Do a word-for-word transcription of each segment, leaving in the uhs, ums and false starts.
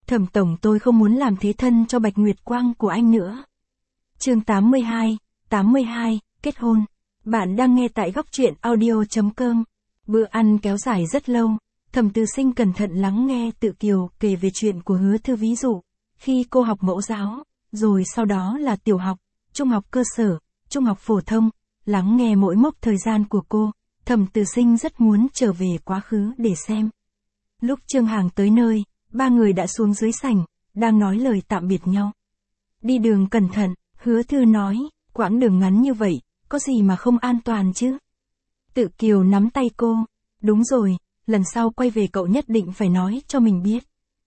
Thẩm tổng, tôi không muốn làm thế thân cho Bạch Nguyệt Quang của anh nữa. Chương tám mươi hai, tám mươi hai, kết hôn. Bạn đang nghe tại góc truyện audio chấm com. Bữa ăn kéo dài rất lâu, Thẩm Từ Sinh cẩn thận lắng nghe Tự Kiều kể về chuyện của Hứa Thư, ví dụ, khi cô học mẫu giáo, rồi sau đó là tiểu học, trung học cơ sở, trung học phổ thông, lắng nghe mỗi mốc thời gian của cô, Thẩm Từ Sinh rất muốn trở về quá khứ để xem. Lúc Trương Hàng tới nơi, ba người đã xuống dưới sảnh, đang nói lời tạm biệt nhau. Đi đường cẩn thận, Hứa Thư nói, quãng đường ngắn như vậy, có gì mà không an toàn chứ? Tự Kiều nắm tay cô, đúng rồi, lần sau quay về cậu nhất định phải nói cho mình biết.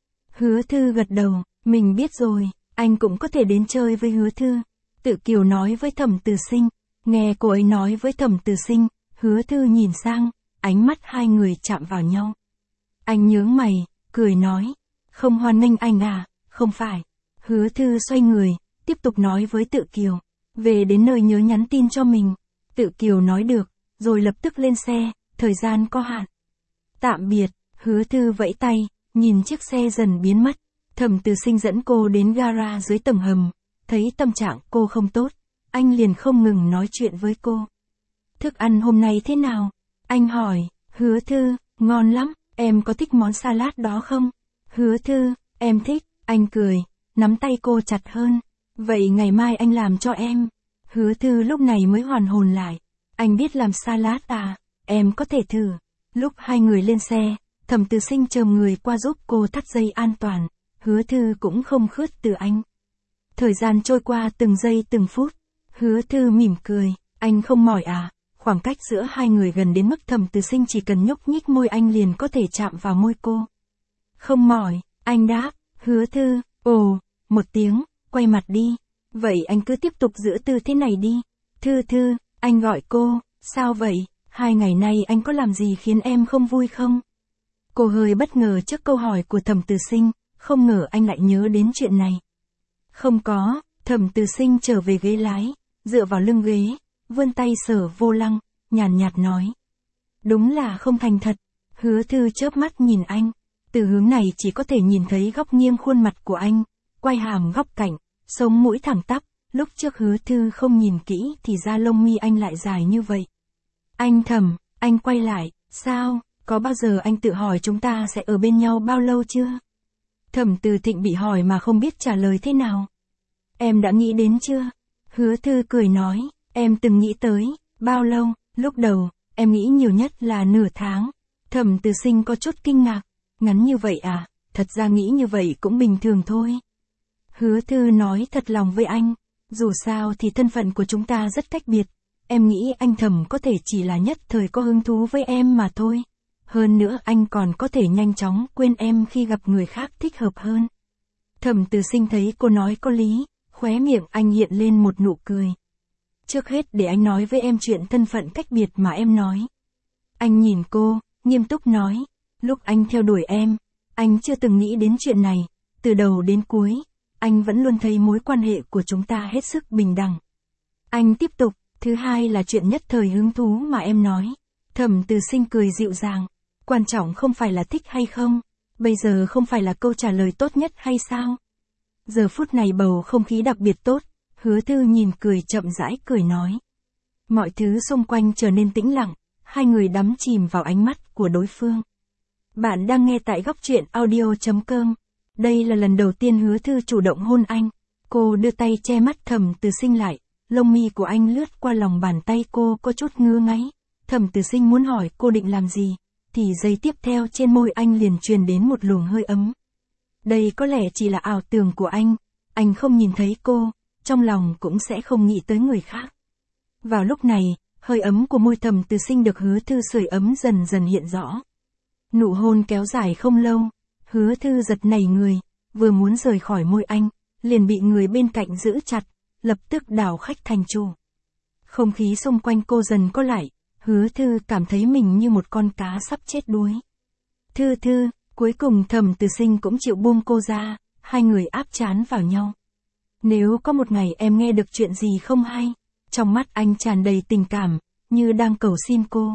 Hứa Thư gật đầu, mình biết rồi, anh cũng có thể đến chơi với Hứa Thư. Tự Kiều nói với Thẩm Từ Sinh, nghe cô ấy nói với Thẩm Từ Sinh, Hứa Thư nhìn sang, ánh mắt hai người chạm vào nhau. Anh nhướng mày, cười nói, không hoan nghênh anh à, không phải. Hứa Thư xoay người, tiếp tục nói với Tự Kiều, về đến nơi nhớ nhắn tin cho mình. Tự Kiều nói được, rồi lập tức lên xe, thời gian có hạn. Tạm biệt, Hứa Thư vẫy tay, nhìn chiếc xe dần biến mất. Thẩm Từ Sinh dẫn cô đến gara dưới tầng hầm, thấy tâm trạng cô không tốt, anh liền không ngừng nói chuyện với cô. Thức ăn hôm nay thế nào? Anh hỏi. Hứa Thư, ngon lắm, em có thích món salad đó không? Hứa Thư, em thích. Anh cười, nắm tay cô chặt hơn. Vậy ngày mai anh làm cho em. Hứa Thư lúc này mới hoàn hồn lại. Anh biết làm salad à? Em có thể thử. Lúc hai người lên xe, Thẩm Từ Sinh chồm người qua giúp cô thắt dây an toàn. Hứa Thư cũng không khước từ anh. Thời gian trôi qua từng giây từng phút. Hứa Thư mỉm cười, anh không mỏi à? Khoảng cách giữa hai người gần đến mức Thẩm Từ Sinh chỉ cần nhúc nhích môi anh liền có thể chạm vào môi cô. Không mỏi, anh đáp. Hứa Thư, ồ, một tiếng, quay mặt đi. Vậy anh cứ tiếp tục giữ tư thế này đi. Thư Thư, anh gọi cô, sao vậy? Hai ngày nay anh có làm gì khiến em không vui không? Cô hơi bất ngờ trước câu hỏi của Thẩm Từ Sinh, không ngờ anh lại nhớ đến chuyện này. Không có, Thẩm Từ Sinh trở về ghế lái, dựa vào lưng ghế, vươn tay sờ vô lăng, nhàn nhạt nói. Đúng là không thành thật. Hứa Thư chớp mắt nhìn anh, từ hướng này chỉ có thể nhìn thấy góc nghiêng khuôn mặt của anh, quay hàm góc cạnh, sống mũi thẳng tắp, lúc trước Hứa Thư không nhìn kỹ thì da lông mi anh lại dài như vậy. Anh Thẩm, anh quay lại, sao, có bao giờ anh tự hỏi chúng ta sẽ ở bên nhau bao lâu chưa? Thẩm Từ Thịnh bị hỏi mà không biết trả lời thế nào. Em đã nghĩ đến chưa? Hứa Thư cười nói, em từng nghĩ tới, bao lâu, lúc đầu, em nghĩ nhiều nhất là nửa tháng. Thẩm Từ Sinh có chút kinh ngạc, ngắn như vậy à, thật ra nghĩ như vậy cũng bình thường thôi. Hứa Thư nói thật lòng với anh, dù sao thì thân phận của chúng ta rất cách biệt, em nghĩ anh Thẩm có thể chỉ là nhất thời có hứng thú với em mà thôi. Hơn nữa anh còn có thể nhanh chóng quên em khi gặp người khác thích hợp hơn. Thẩm Từ Sinh thấy cô nói có lý, khóe miệng anh hiện lên một nụ cười. Trước hết để anh nói với em chuyện thân phận cách biệt mà em nói. Anh nhìn cô, nghiêm túc nói, lúc anh theo đuổi em, anh chưa từng nghĩ đến chuyện này, từ đầu đến cuối, anh vẫn luôn thấy mối quan hệ của chúng ta hết sức bình đẳng. Anh tiếp tục, thứ hai là chuyện nhất thời hứng thú mà em nói. Thẩm Từ Sinh cười dịu dàng, quan trọng không phải là thích hay không, bây giờ không phải là câu trả lời tốt nhất hay sao? Giờ phút này bầu không khí đặc biệt tốt, Hứa Thư nhìn cười chậm rãi cười nói. Mọi thứ xung quanh trở nên tĩnh lặng, hai người đắm chìm vào ánh mắt của đối phương. Bạn đang nghe tại góc truyện audio chấm com. Đây là lần đầu tiên Hứa Thư chủ động hôn anh. Cô đưa tay che mắt Thẩm Từ Sinh lại, lông mi của anh lướt qua lòng bàn tay cô có chút ngứa ngáy. Thẩm Từ Sinh muốn hỏi cô định làm gì, thì giây tiếp theo trên môi anh liền truyền đến một luồng hơi ấm. Đây có lẽ chỉ là ảo tưởng của anh, anh không nhìn thấy cô, trong lòng cũng sẽ không nghĩ tới người khác. Vào lúc này, hơi ấm của môi Thẩm Từ Sinh được Hứa Thư sưởi ấm dần dần hiện rõ. Nụ hôn kéo dài không lâu, Hứa Thư giật nảy người, vừa muốn rời khỏi môi anh, liền bị người bên cạnh giữ chặt, lập tức đảo khách thành chủ. Không khí xung quanh cô dần có lại, Hứa Thư cảm thấy mình như một con cá sắp chết đuối. Thư Thư, cuối cùng Thẩm Từ Sinh cũng chịu buông cô ra, hai người áp trán vào nhau. Nếu có một ngày em nghe được chuyện gì không hay, trong mắt anh tràn đầy tình cảm, như đang cầu xin cô.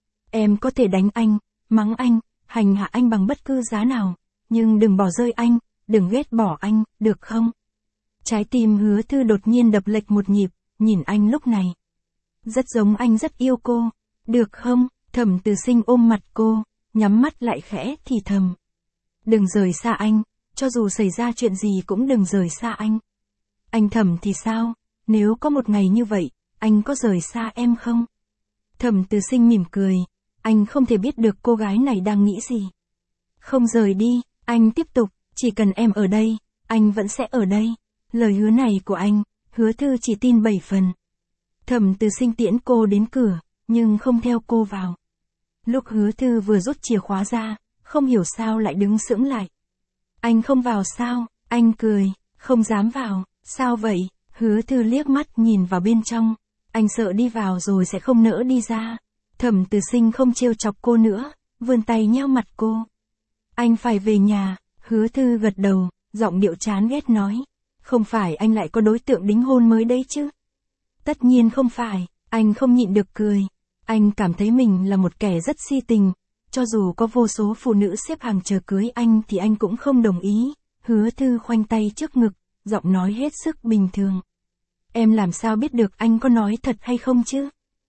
Em có thể đánh anh, mắng anh, hành hạ anh bằng bất cứ giá nào, nhưng đừng bỏ rơi anh, đừng ghét bỏ anh, được không? Trái tim Hứa Thư đột nhiên đập lệch một nhịp, nhìn anh lúc này. Rất giống anh rất yêu cô, được không? Thẩm Từ Sinh ôm mặt cô, nhắm mắt lại khẽ thì thầm. Đừng rời xa anh, cho dù xảy ra chuyện gì cũng đừng rời xa anh. Anh Thẩm thì sao? Nếu có một ngày như vậy, anh có rời xa em không? Thẩm Từ Sinh mỉm cười, anh không thể biết được cô gái này đang nghĩ gì. Không rời đi, anh tiếp tục, chỉ cần em ở đây, anh vẫn sẽ ở đây. Lời hứa này của anh, Hứa Thư chỉ tin bảy phần. Thẩm Từ Sinh tiễn cô đến cửa, nhưng không theo cô vào. Lúc Hứa Thư vừa rút chìa khóa ra, không hiểu sao lại đứng sững lại. Anh không vào sao? Anh cười, không dám vào, sao vậy? Hứa Thư liếc mắt nhìn vào bên trong, anh sợ đi vào rồi sẽ không nỡ đi ra. Thẩm Từ Sinh không trêu chọc cô nữa, vươn tay nheo mặt cô. Anh phải về nhà, Hứa Thư gật đầu, giọng điệu chán ghét nói. Không phải anh lại có đối tượng đính hôn mới đấy chứ? Tất nhiên không phải, anh không nhịn được cười. Anh cảm thấy mình là một kẻ rất si tình, cho dù có vô số phụ nữ xếp hàng chờ cưới anh thì anh cũng không đồng ý. Hứa Thư khoanh tay trước ngực, giọng nói hết sức bình thường. Em làm sao biết được anh có nói thật hay không chứ?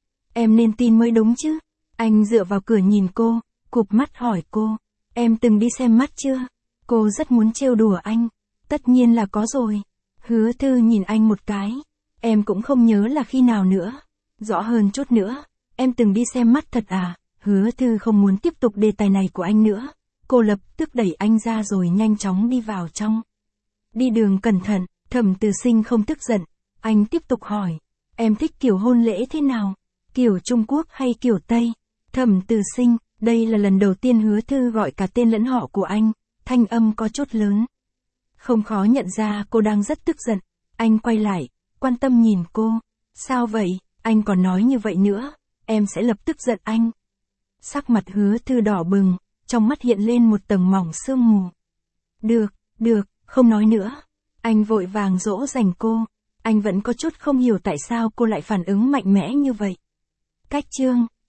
Em nên tin mới đúng chứ? Anh dựa vào cửa nhìn cô, cụp mắt hỏi cô. Em từng đi xem mắt chưa? Cô rất muốn trêu đùa anh. Tất nhiên là có rồi. Hứa Thư nhìn anh một cái. Em cũng không nhớ là khi nào nữa. Rõ hơn chút nữa. Em từng đi xem mắt thật à? Hứa Thư không muốn tiếp tục đề tài này của anh nữa. Cô lập tức đẩy anh ra rồi nhanh chóng đi vào trong. Đi đường cẩn thận, Thẩm Từ Sinh không tức giận. Anh tiếp tục hỏi. Em thích kiểu hôn lễ thế nào? Kiểu Trung Quốc hay kiểu Tây? Thẩm Từ Sinh, đây là lần đầu tiên Hứa Thư gọi cả tên lẫn họ của anh. Thanh âm có chút lớn. Không khó nhận ra cô đang rất tức giận. Anh quay lại, quan tâm nhìn cô. Sao vậy? Anh còn nói như vậy nữa. Em sẽ lập tức giận anh. Sắc mặt Hứa Thư đỏ bừng, trong mắt hiện lên một tầng mỏng sương mù. Được, được, không nói nữa. Anh vội vàng dỗ dành cô. Anh vẫn có chút không hiểu tại sao cô lại phản ứng mạnh mẽ như vậy. Cách chương